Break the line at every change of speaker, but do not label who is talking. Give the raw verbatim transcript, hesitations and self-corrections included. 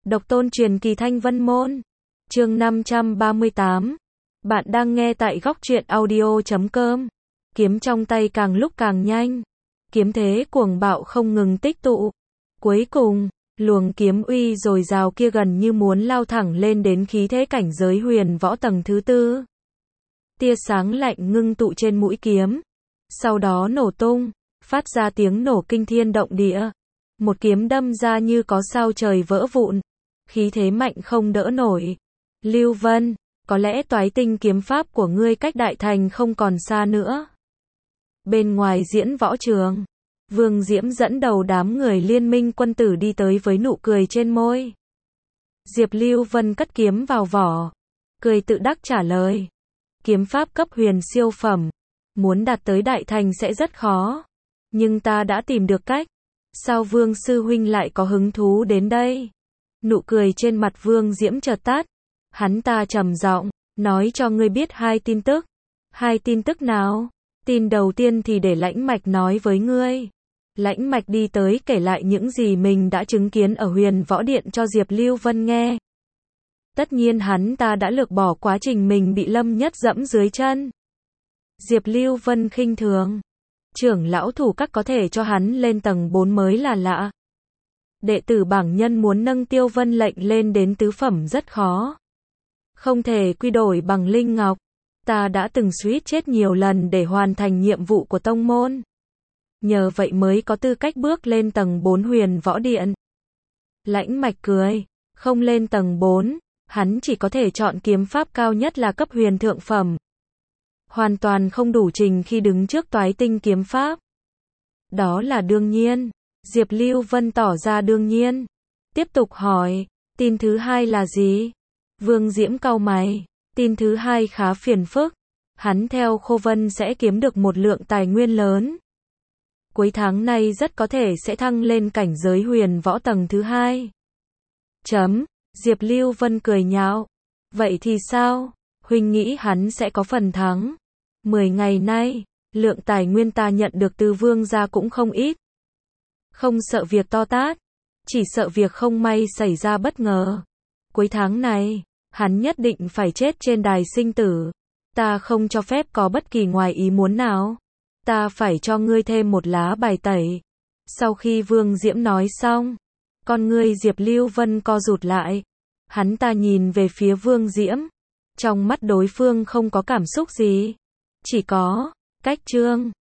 Độc tôn truyền kỳ Thanh Vân Môn. Chương năm trăm ba mươi tám. Bạn đang nghe tại góc truyện audio chấm com. Kiếm trong tay càng lúc càng nhanh. Kiếm thế cuồng bạo không ngừng tích tụ. Cuối cùng, luồng kiếm uy dồi dào kia gần như muốn lao thẳng lên đến khí thế cảnh giới huyền võ tầng thứ tư. Tia sáng lạnh ngưng tụ trên mũi kiếm. Sau đó nổ tung, phát ra tiếng nổ kinh thiên động địa. Một kiếm đâm ra như có sao trời vỡ vụn. Khí thế mạnh không đỡ nổi. Lưu Vân, có lẽ toái tinh kiếm pháp của ngươi cách đại thành không còn xa nữa. Bên ngoài diễn võ trường, Vương Diễm dẫn đầu đám người liên minh quân tử đi tới với nụ cười trên môi. Diệp Lưu Vân cất kiếm vào vỏ, cười tự đắc trả lời. Kiếm pháp cấp huyền siêu phẩm, muốn đạt tới đại thành sẽ rất khó. Nhưng ta đã tìm được cách. Sao Vương Sư Huynh lại có hứng thú đến đây? Nụ cười trên mặt Vương Diễm chợt tắt. Hắn ta trầm giọng, nói cho ngươi biết hai tin tức. Hai tin tức nào? Tin đầu tiên thì để Lãnh Mạch nói với ngươi. Lãnh Mạch đi tới kể lại những gì mình đã chứng kiến ở Huyền Võ Điện cho Diệp Lưu Vân nghe. Tất nhiên hắn ta đã lược bỏ quá trình mình bị Lâm Nhất dẫm dưới chân. Diệp Lưu Vân khinh thường. Trưởng lão thủ các có thể cho hắn lên tầng bốn mới là lạ. Đệ tử bảng nhân muốn nâng Tiêu Vân lệnh lên đến tứ phẩm rất khó. Không thể quy đổi bằng linh ngọc. Ta đã từng suýt chết nhiều lần để hoàn thành nhiệm vụ của tông môn. Nhờ vậy mới có tư cách bước lên tầng bốn Huyền Võ Điện. Lãnh Mạch cười, không lên tầng bốn, hắn chỉ có thể chọn kiếm pháp cao nhất là cấp huyền thượng phẩm. Hoàn toàn không đủ trình khi đứng trước toái tinh kiếm pháp. Đó là đương nhiên. Diệp Lưu Vân tỏ ra đương nhiên. Tiếp tục hỏi, tin thứ hai là gì? Vương Diễm cau mày, tin thứ hai khá phiền phức. Hắn theo Khô Vân sẽ kiếm được một lượng tài nguyên lớn. Cuối tháng này rất có thể sẽ thăng lên cảnh giới huyền võ tầng thứ hai. Chấm, Diệp Lưu Vân cười nhạo. Vậy thì sao? Huynh nghĩ hắn sẽ có phần thắng. Mười ngày nay, lượng tài nguyên ta nhận được từ Vương gia cũng không ít. Không sợ việc to tát, chỉ sợ việc không may xảy ra bất ngờ. Cuối tháng này, hắn nhất định phải chết trên đài sinh tử. Ta không cho phép có bất kỳ ngoài ý muốn nào. Ta phải cho ngươi thêm một lá bài tẩy. Sau khi Vương Diễm nói xong, con ngươi Diệp Lưu Vân co rụt lại. Hắn ta nhìn về phía Vương Diễm. Trong mắt đối phương không có cảm xúc gì. Chỉ có, cách trương.